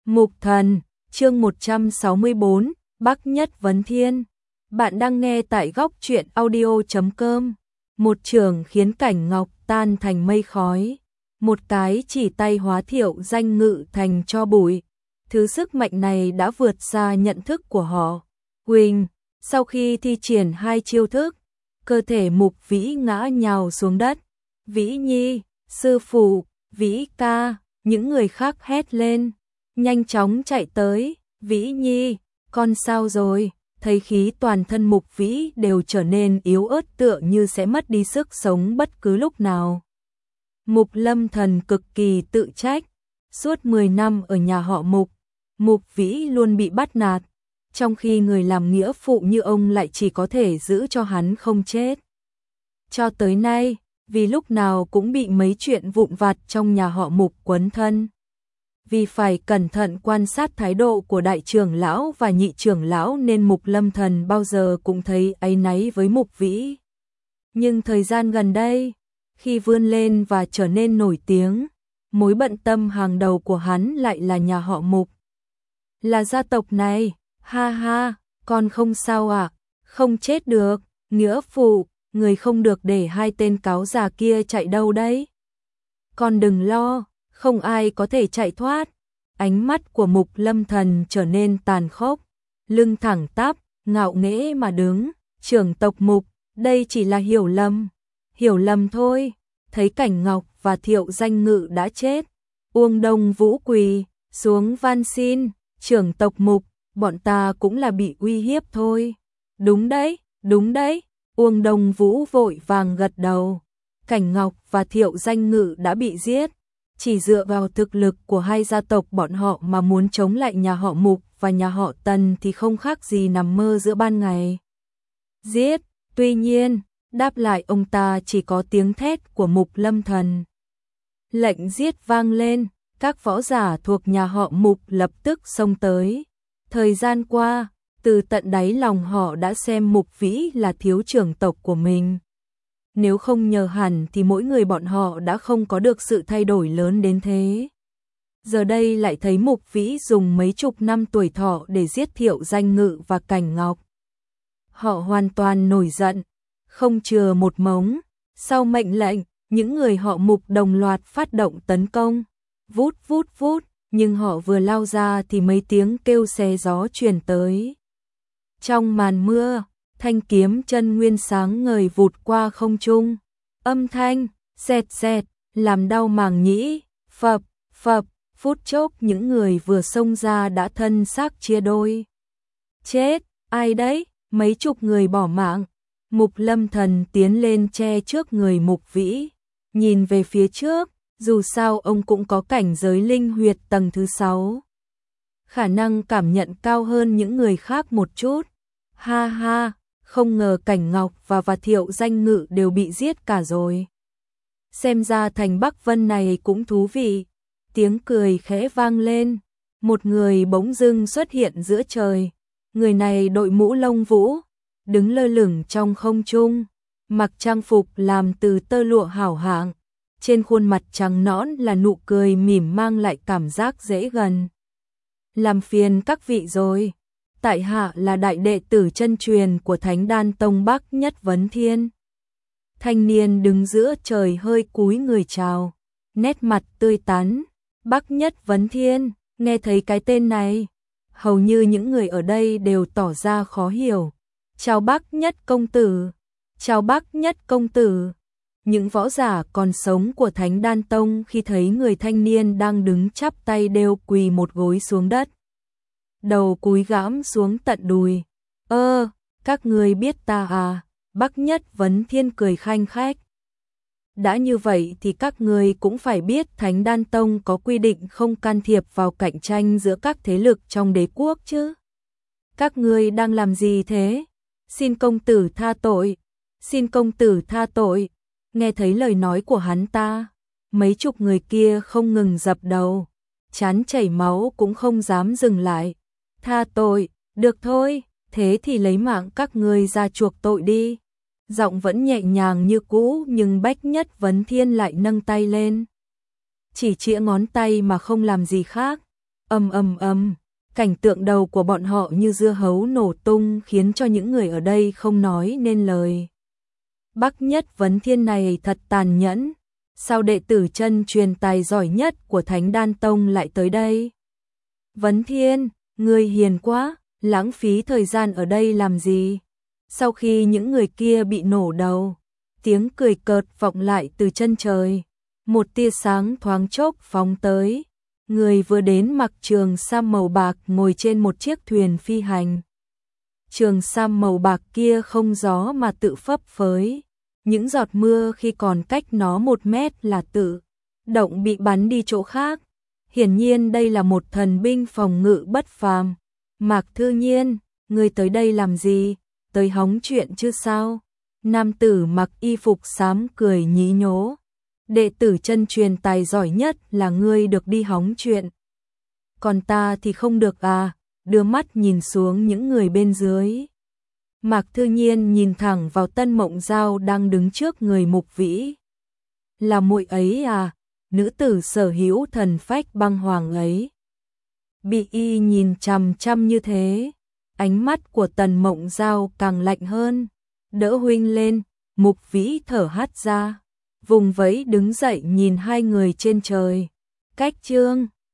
Mục Thần, chương 164, Bắc Nhất Vấn Thiên. Bạn đang nghe tại góc truyện audio.com. Một trường khiến Cảnh Ngọc tan thành mây khói. Một cái chỉ tay hóa Thiệu Danh Ngự thành tro bụi. Thứ sức mạnh này đã vượt xa nhận thức của họ. Quỳnh, sau khi thi triển hai chiêu thức, cơ thể Mục Vĩ ngã nhào xuống đất. Vĩ Nhi, sư phụ, Vĩ ca, những người khác hét lên. Nhanh chóng chạy tới, Vĩ Nhi, con sao rồi? Thấy khí toàn thân Mục Vĩ đều trở nên yếu ớt tựa như sẽ mất đi sức sống bất cứ lúc nào. Mục Lâm Thần cực kỳ tự trách, suốt 10 năm ở nhà họ Mục, Mục Vĩ luôn bị bắt nạt, trong khi người làm nghĩa phụ như ông lại chỉ có thể giữ cho hắn không chết. Cho tới nay, vì lúc nào cũng bị mấy chuyện vụn vặt trong nhà họ Mục quấn thân. Vì phải cẩn thận quan sát thái độ của đại trưởng lão và nhị trưởng lão nên Mục Lâm Thần bao giờ cũng thấy áy náy với Mục Vĩ. Nhưng thời gian gần đây, khi vươn lên và trở nên nổi tiếng, mối bận tâm hàng đầu của hắn lại là nhà họ Mục. Là gia tộc này, ha ha, con không sao ạ, không chết được, nghĩa phụ, người không được để hai tên cáo già kia chạy đâu đấy. Con đừng lo, không ai có thể chạy thoát. Ánh mắt của Mục Lâm Thần trở nên tàn khốc, lưng thẳng tắp, ngạo nghễ mà đứng. Trưởng tộc Mục, đây chỉ là hiểu lầm thôi. Thấy Cảnh Ngọc và Thiệu Danh Ngự đã chết, Uông Đông Vũ quỳ xuống van xin, trưởng tộc Mục, bọn ta cũng là bị uy hiếp thôi. Đúng đấy, Uông Đông Vũ vội vàng gật đầu. Cảnh Ngọc và Thiệu Danh Ngự đã bị giết. Chỉ dựa vào thực lực của hai gia tộc bọn họ mà muốn chống lại nhà họ Mục và nhà họ Tần thì không khác gì nằm mơ giữa ban ngày. Giết, tuy nhiên, đáp lại ông ta chỉ có tiếng thét của Mục Lâm Thần. Lệnh giết vang lên, các võ giả thuộc nhà họ Mục lập tức xông tới. Thời gian qua, từ tận đáy lòng họ đã xem Mục Vĩ là thiếu trưởng tộc của mình. Nếu không nhờ hẳn thì mỗi người bọn họ đã không có được sự thay đổi lớn đến thế. Giờ đây lại thấy Mục Vĩ dùng mấy chục năm tuổi thọ để giết Thiệu Danh Ngự và Cảnh Ngọc. Họ hoàn toàn nổi giận, không chừa một mống. Sau mệnh lệnh, những người họ Mục đồng loạt phát động tấn công. Vút vút vút, nhưng họ vừa lao ra thì mấy tiếng kêu xé gió truyền tới. Trong màn mưa, thanh kiếm chân nguyên sáng ngời vụt qua không trung. Âm thanh, xẹt xẹt, làm đau màng nhĩ, phập, phập, phút chốc những người vừa xông ra đã thân xác chia đôi. Chết, ai đấy, mấy chục người bỏ mạng. Mục Lâm Thần tiến lên che trước người Mục Vĩ, nhìn về phía trước, dù sao ông cũng có cảnh giới linh huyệt tầng thứ 6. Khả năng cảm nhận cao hơn những người khác một chút. Ha ha, không ngờ Cảnh Ngọc và Thiệu Danh Ngự đều bị giết cả rồi. Xem ra thành Bắc Vân này cũng thú vị. Tiếng cười khẽ vang lên, một người bỗng dưng xuất hiện giữa trời. Người này đội mũ lông vũ, đứng lơ lửng trong không trung, mặc trang phục làm từ tơ lụa hảo hạng. Trên khuôn mặt trắng nõn là nụ cười mỉm mang lại cảm giác dễ gần. Làm phiền các vị rồi. Tại hạ là đại đệ tử chân truyền của Thánh Đan Tông Bắc Nhất Vấn Thiên. Thanh niên đứng giữa trời hơi cúi người chào, nét mặt tươi tắn. Bắc Nhất Vấn Thiên, nghe thấy cái tên này, hầu như những người ở đây đều tỏ ra khó hiểu. Chào Bắc Nhất công tử, chào Bắc Nhất công tử. Những võ giả còn sống của Thánh Đan Tông khi thấy người thanh niên đang đứng chắp tay đều quỳ một gối xuống đất. Đầu cúi gãm xuống tận đùi. Các ngươi biết ta à? Bắc Nhất Vấn Thiên cười khanh khách. Đã như vậy thì các ngươi cũng phải biết Thánh Đan Tông có quy định không can thiệp vào cạnh tranh giữa các thế lực trong đế quốc chứ. Các ngươi đang làm gì thế? Xin công tử tha tội. Xin công tử tha tội. Nghe thấy lời nói của hắn ta, mấy chục người kia không ngừng dập đầu, chán chảy máu cũng không dám dừng lại. Tha tội, được thôi, thế thì lấy mạng các ngươi ra chuộc tội đi. Giọng vẫn nhẹ nhàng như cũ nhưng Bách Nhất Vấn Thiên lại nâng tay lên. Chỉ chĩa ngón tay mà không làm gì khác. Ầm ầm ầm, cảnh tượng đầu của bọn họ như dưa hấu nổ tung khiến cho những người ở đây không nói nên lời. Bắc Nhất Vấn Thiên này thật tàn nhẫn, sao đệ tử chân truyền tài giỏi nhất của Thánh Đan Tông lại tới đây? Vấn Thiên, ngươi hiền quá, lãng phí thời gian ở đây làm gì? Sau khi những người kia bị nổ đầu, tiếng cười cợt vọng lại từ chân trời, một tia sáng thoáng chốc phóng tới. Người vừa đến mặc trường sam màu bạc ngồi trên một chiếc thuyền phi hành. Trường sam màu bạc kia không gió mà tự phấp phới, những giọt mưa khi còn cách nó 1 mét là tự động bị bắn đi chỗ khác. Hiển nhiên đây là một thần binh phòng ngự bất phàm. Mạc Thư Nhiên, ngươi tới đây làm gì? Tới hóng chuyện chứ sao? Nam tử mặc y phục xám cười nhí nhố. Đệ tử chân truyền tài giỏi nhất là ngươi được đi hóng chuyện. Còn ta thì không được à? Đưa mắt nhìn xuống những người bên dưới. Mạc Thư Nhiên nhìn thẳng vào Tân Mộng Giao đang đứng trước người Mục Vĩ. Là muội ấy à? Nữ tử sở hữu thần phách băng hoàng ấy. Bị y nhìn chằm chằm như thế, ánh mắt của Tần Mộng Giao càng lạnh hơn. Đỡ huynh lên, Mục Vĩ thở hắt ra, vùng vẫy đứng dậy nhìn hai người trên trời. Cách chương